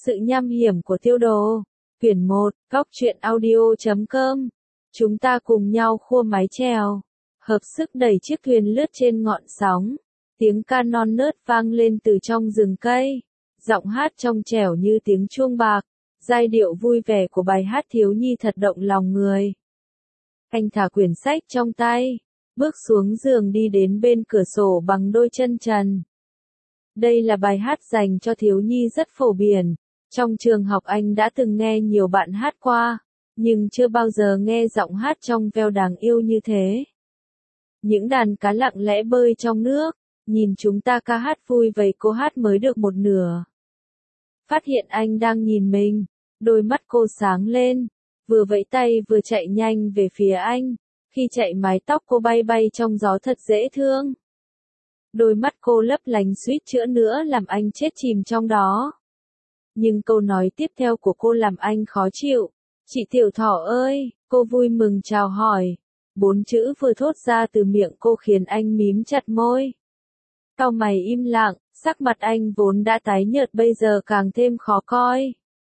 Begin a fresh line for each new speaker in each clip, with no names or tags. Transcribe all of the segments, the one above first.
Sự nham hiểm của tiêu đồ. Quyển 1, Góc truyện audio.com. Chúng ta cùng nhau khua mái chèo, hợp sức đẩy chiếc thuyền lướt trên ngọn sóng. Tiếng ca non nớt vang lên từ trong rừng cây. Giọng hát trong trẻo như tiếng chuông bạc. Giai điệu vui vẻ của bài hát thiếu nhi thật động lòng người. Anh thả quyển sách trong tay, bước xuống giường đi đến bên cửa sổ bằng đôi chân trần. Đây là bài hát dành cho thiếu nhi rất phổ biến. Trong trường học anh đã từng nghe nhiều bạn hát qua, nhưng chưa bao giờ nghe giọng hát trong veo đáng yêu như thế. Những đàn cá lặng lẽ bơi trong nước, nhìn chúng ta ca hát vui vậy. Cô hát mới được một nửa. Phát hiện anh đang nhìn mình, đôi mắt cô sáng lên, vừa vẫy tay vừa chạy nhanh về phía anh. Khi chạy mái tóc cô bay bay trong gió thật dễ thương. Đôi mắt cô lấp lánh suýt chữa nữa làm anh chết chìm trong đó. Nhưng câu nói tiếp theo của cô làm anh khó chịu. Chị Tiểu Thỏ ơi, cô vui mừng chào hỏi. 4 chữ vừa thốt ra từ miệng cô khiến anh mím chặt môi. Cau mày im lặng, sắc mặt anh vốn đã tái nhợt bây giờ càng thêm khó coi.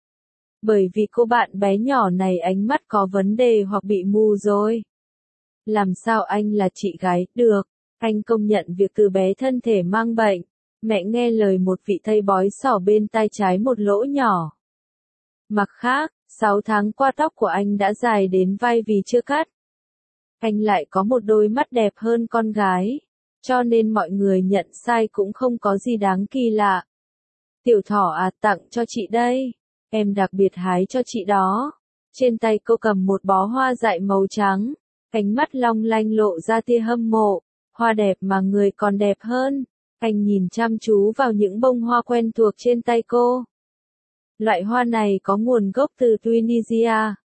Bởi vì cô bạn bé nhỏ này ánh mắt có vấn đề hoặc bị mù rồi. Làm sao anh là chị gái được? Anh công nhận việc từ bé thân thể mang bệnh. Mẹ nghe lời một vị thầy bói xỏ bên tai trái một lỗ nhỏ. Mặt khác, 6 tháng qua tóc của anh đã dài đến vai vì chưa cắt. Anh lại có một đôi mắt đẹp hơn con gái, cho nên mọi người nhận sai cũng không có gì đáng kỳ lạ. Tiểu Thỏ à, tặng cho chị đây. Em đặc biệt hái cho chị đó. Trên tay cô cầm một bó hoa dại màu trắng. Ánh mắt long lanh lộ ra tia hâm mộ. Hoa đẹp mà người còn đẹp hơn. Anh nhìn chăm chú vào những bông hoa quen thuộc trên tay cô. Loại hoa này có nguồn gốc từ Tunisia.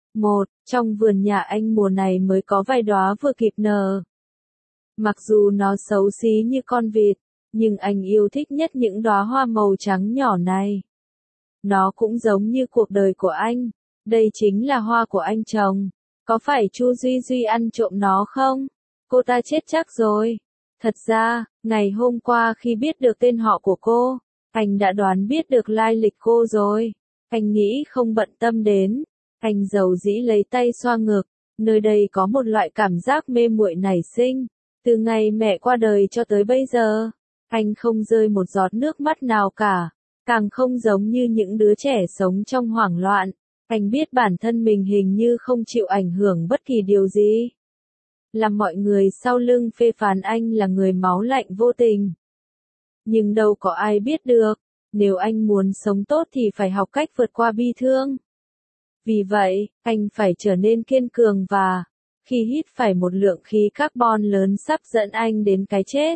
Trong vườn nhà anh mùa này mới có vài đóa vừa kịp nở. Mặc dù nó xấu xí như con vịt, nhưng anh yêu thích nhất những đóa hoa màu trắng nhỏ này. Nó cũng giống như cuộc đời của anh. Đây chính là hoa của anh trồng. Có phải Chu Duy Duy ăn trộm nó không? Cô ta chết chắc rồi. Thật ra, ngày hôm qua khi biết được tên họ của cô, anh đã đoán biết được lai lịch cô rồi. Anh nghĩ không bận tâm đến. Anh dầu dĩ lấy tay xoa ngực. Nơi đây có một loại cảm giác mê muội nảy sinh. Từ ngày mẹ qua đời cho tới bây giờ, anh không rơi một giọt nước mắt nào cả. Càng không giống như những đứa trẻ sống trong hoảng loạn. Anh biết bản thân mình hình như không chịu ảnh hưởng bất kỳ điều gì. Làm mọi người sau lưng phê phán anh là người máu lạnh vô tình. Nhưng đâu có ai biết được, nếu anh muốn sống tốt thì phải học cách vượt qua bi thương. Vì vậy, anh phải trở nên kiên cường và, khi hít phải một lượng khí carbon lớn sắp dẫn anh đến cái chết.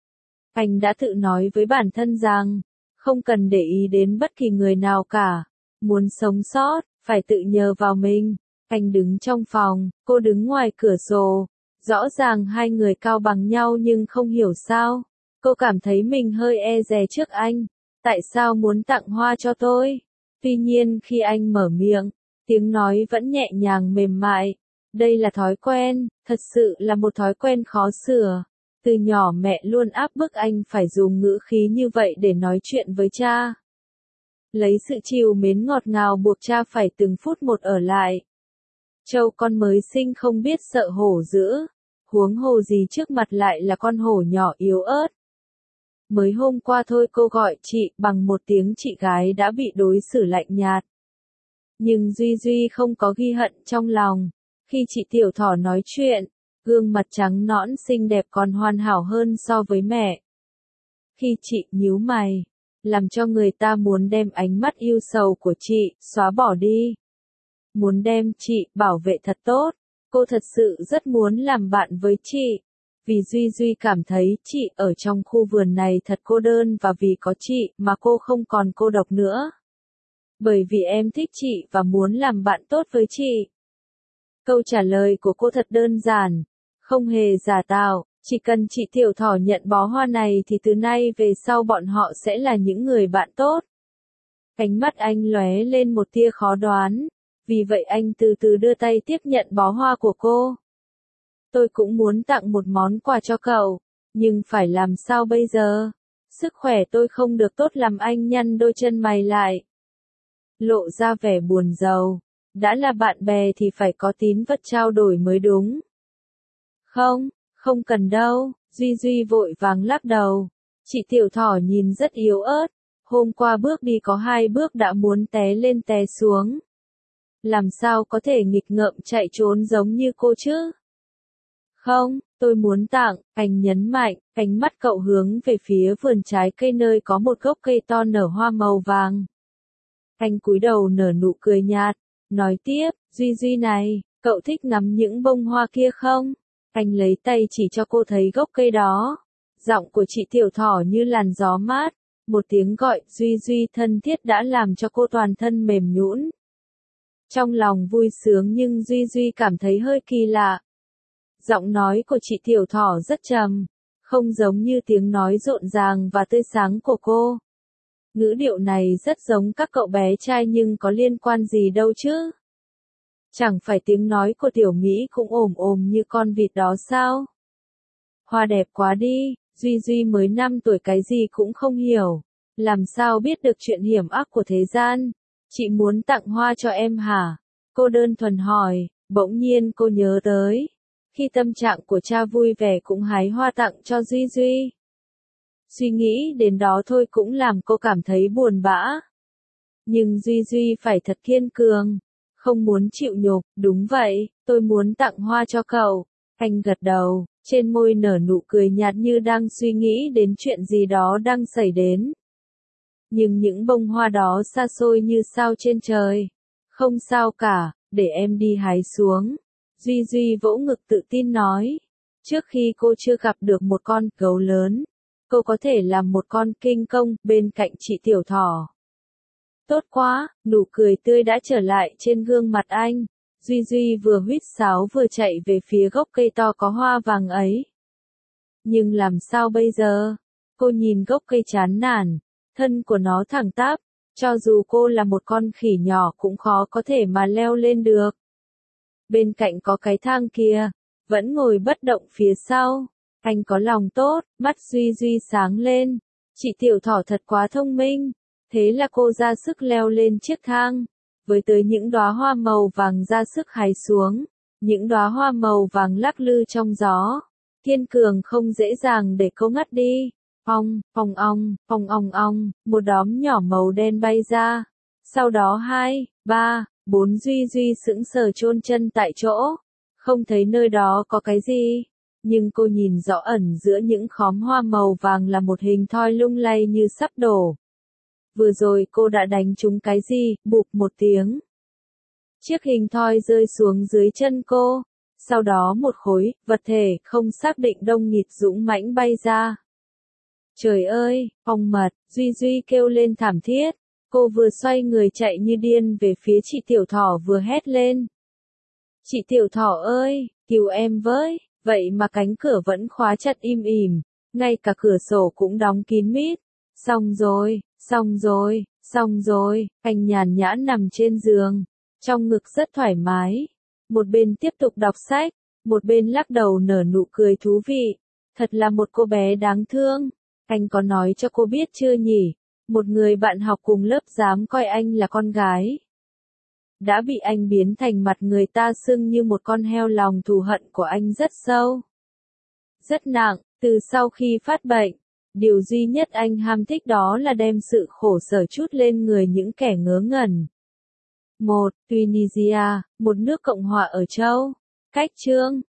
Anh đã tự nói với bản thân rằng, không cần để ý đến bất kỳ người nào cả. Muốn sống sót, phải tự nhờ vào mình. Anh đứng trong phòng, cô đứng ngoài cửa sổ. Rõ ràng hai người cao bằng nhau nhưng không hiểu sao. Cô cảm thấy mình hơi e dè trước anh. Tại sao muốn tặng hoa cho tôi? Tuy nhiên khi anh mở miệng, tiếng nói vẫn nhẹ nhàng mềm mại. Đây là thói quen, thật sự là một thói quen khó sửa. Từ nhỏ mẹ luôn áp bức anh phải dùng ngữ khí như vậy để nói chuyện với cha. Lấy sự trìu mến ngọt ngào buộc cha phải từng phút một ở lại. Trâu con mới sinh không biết sợ hổ dữ. Huống hồ gì trước mặt lại là con hổ nhỏ yếu ớt. Mới hôm qua thôi cô gọi chị bằng một tiếng chị gái đã bị đối xử lạnh nhạt. Nhưng Duy Duy không có ghi hận trong lòng. Khi chị Tiểu Thỏ nói chuyện, gương mặt trắng nõn xinh đẹp còn hoàn hảo hơn so với mẹ. Khi chị nhíu mày, làm cho người ta muốn đem ánh mắt yêu sầu của chị xóa bỏ đi. Muốn đem chị bảo vệ thật tốt. Cô thật sự rất muốn làm bạn với chị. Vì Duy Duy cảm thấy chị ở trong khu vườn này thật cô đơn và vì có chị mà cô không còn cô độc nữa. Bởi vì em thích chị và muốn làm bạn tốt với chị. Câu trả lời của cô thật đơn giản, không hề giả tạo. Chỉ cần chị Tiểu Thỏ nhận bó hoa này thì từ nay về sau bọn họ sẽ là những người bạn tốt. Ánh mắt anh lóe lên một tia khó đoán. Vì vậy anh từ từ đưa tay tiếp nhận bó hoa của cô. Tôi cũng muốn tặng một món quà cho cậu, nhưng phải làm sao bây giờ? Sức khỏe tôi không được tốt làm. Anh nhăn đôi chân mày lại. lộ ra vẻ buồn rầu. Đã là bạn bè thì phải có tín vật trao đổi mới đúng. Không, không cần đâu, Duy Duy vội vàng lắc đầu. Chị Tiểu Thỏ nhìn rất yếu ớt, hôm qua bước đi có 2 bước đã muốn té lên té xuống. Làm sao có thể nghịch ngợm chạy trốn giống như cô chứ? Không, tôi muốn tặng, anh nhấn mạnh, ánh mắt cậu hướng về phía vườn trái cây nơi có một gốc cây to nở hoa màu vàng. Anh cúi đầu nở nụ cười nhạt, nói tiếp, Duy Duy này, cậu thích ngắm những bông hoa kia không? Anh lấy tay chỉ cho cô thấy gốc cây đó. Giọng của chị Tiểu Thỏ như làn gió mát, một tiếng gọi Duy Duy thân thiết đã làm cho cô toàn thân mềm nhũn. Trong lòng vui sướng nhưng Duy Duy cảm thấy hơi kỳ lạ. Giọng nói của chị Tiểu Thỏ rất trầm, không giống như tiếng nói rộn ràng và tươi sáng của cô. Ngữ điệu này rất giống các cậu bé trai nhưng có liên quan gì đâu chứ? Chẳng phải tiếng nói của Tiểu Mỹ cũng ồm ồm như con vịt đó sao? Hoa đẹp quá đi, Duy Duy mới 5 tuổi cái gì cũng không hiểu. Làm sao biết được chuyện hiểm ác của thế gian? Chị muốn tặng hoa cho em hả? Cô đơn thuần hỏi, bỗng nhiên cô nhớ tới. Khi tâm trạng của cha vui vẻ cũng hái hoa tặng cho Duy Duy. Suy nghĩ đến đó thôi cũng làm cô cảm thấy buồn bã. Nhưng Duy Duy phải thật kiên cường. Không muốn chịu nhục, đúng vậy, tôi muốn tặng hoa cho cậu. Anh gật đầu, trên môi nở nụ cười nhạt như đang suy nghĩ đến chuyện gì đó đang xảy đến. Nhưng những bông hoa đó xa xôi như sao trên trời. Không sao cả, để em đi hái xuống. Duy Duy vỗ ngực tự tin nói. Trước khi cô chưa gặp được một con gấu lớn, cô có thể làm một con kinh công bên cạnh chị Tiểu Thỏ. Tốt quá, nụ cười tươi đã trở lại trên gương mặt anh. Duy Duy vừa huýt sáo vừa chạy về phía gốc cây to có hoa vàng ấy. Nhưng làm sao bây giờ? Cô nhìn gốc cây chán nản, thân của nó thẳng tắp, cho dù cô là một con khỉ nhỏ cũng khó có thể mà leo lên được. Bên cạnh có cái thang kia, vẫn ngồi bất động phía sau. Anh có lòng tốt, mắt Duy Duy sáng lên. Chị Tiểu Thỏ thật quá thông minh. Thế là cô ra sức leo lên chiếc thang, với tới những đóa hoa màu vàng ra sức hái xuống. Những đóa hoa màu vàng lắc lư trong gió. Kiên cường không dễ dàng để cô ngắt đi. Ong, ong ong, ong ong ong, một đóm nhỏ màu đen bay ra. Sau đó 2, 3, 4 Duy Duy sững sờ chôn chân tại chỗ. Không thấy nơi đó có cái gì. Nhưng cô nhìn rõ ẩn giữa những khóm hoa màu vàng là một hình thoi lung lay như sắp đổ. Vừa rồi cô đã đánh trúng cái gì, bụp một tiếng. Chiếc hình thoi rơi xuống dưới chân cô. Sau đó một khối, vật thể, không xác định đông nghịt dũng mãnh bay ra. Trời ơi, ong mật, Duy Duy kêu lên thảm thiết. Cô vừa xoay người chạy như điên về phía chị Tiểu Thỏ vừa hét lên. Chị Tiểu Thỏ ơi, cứu em với, vậy mà cánh cửa vẫn khóa chặt im ỉm, ngay cả cửa sổ cũng đóng kín mít. Xong rồi, xong rồi, xong rồi, anh nhàn nhã nằm trên giường, trong ngực rất thoải mái. Một bên tiếp tục đọc sách, một bên lắc đầu nở nụ cười thú vị. Thật là một cô bé đáng thương. Anh có nói cho cô biết chưa nhỉ? Một người bạn học cùng lớp dám coi anh là con gái. Đã bị anh biến thành mặt người ta sưng như một con heo. Lòng thù hận của anh rất sâu, rất nặng, từ sau khi phát bệnh. Điều duy nhất anh ham thích đó là đem sự khổ sở trút lên người những kẻ ngớ ngẩn. 1. Tunisia, một nước Cộng hòa ở châu. Cách chương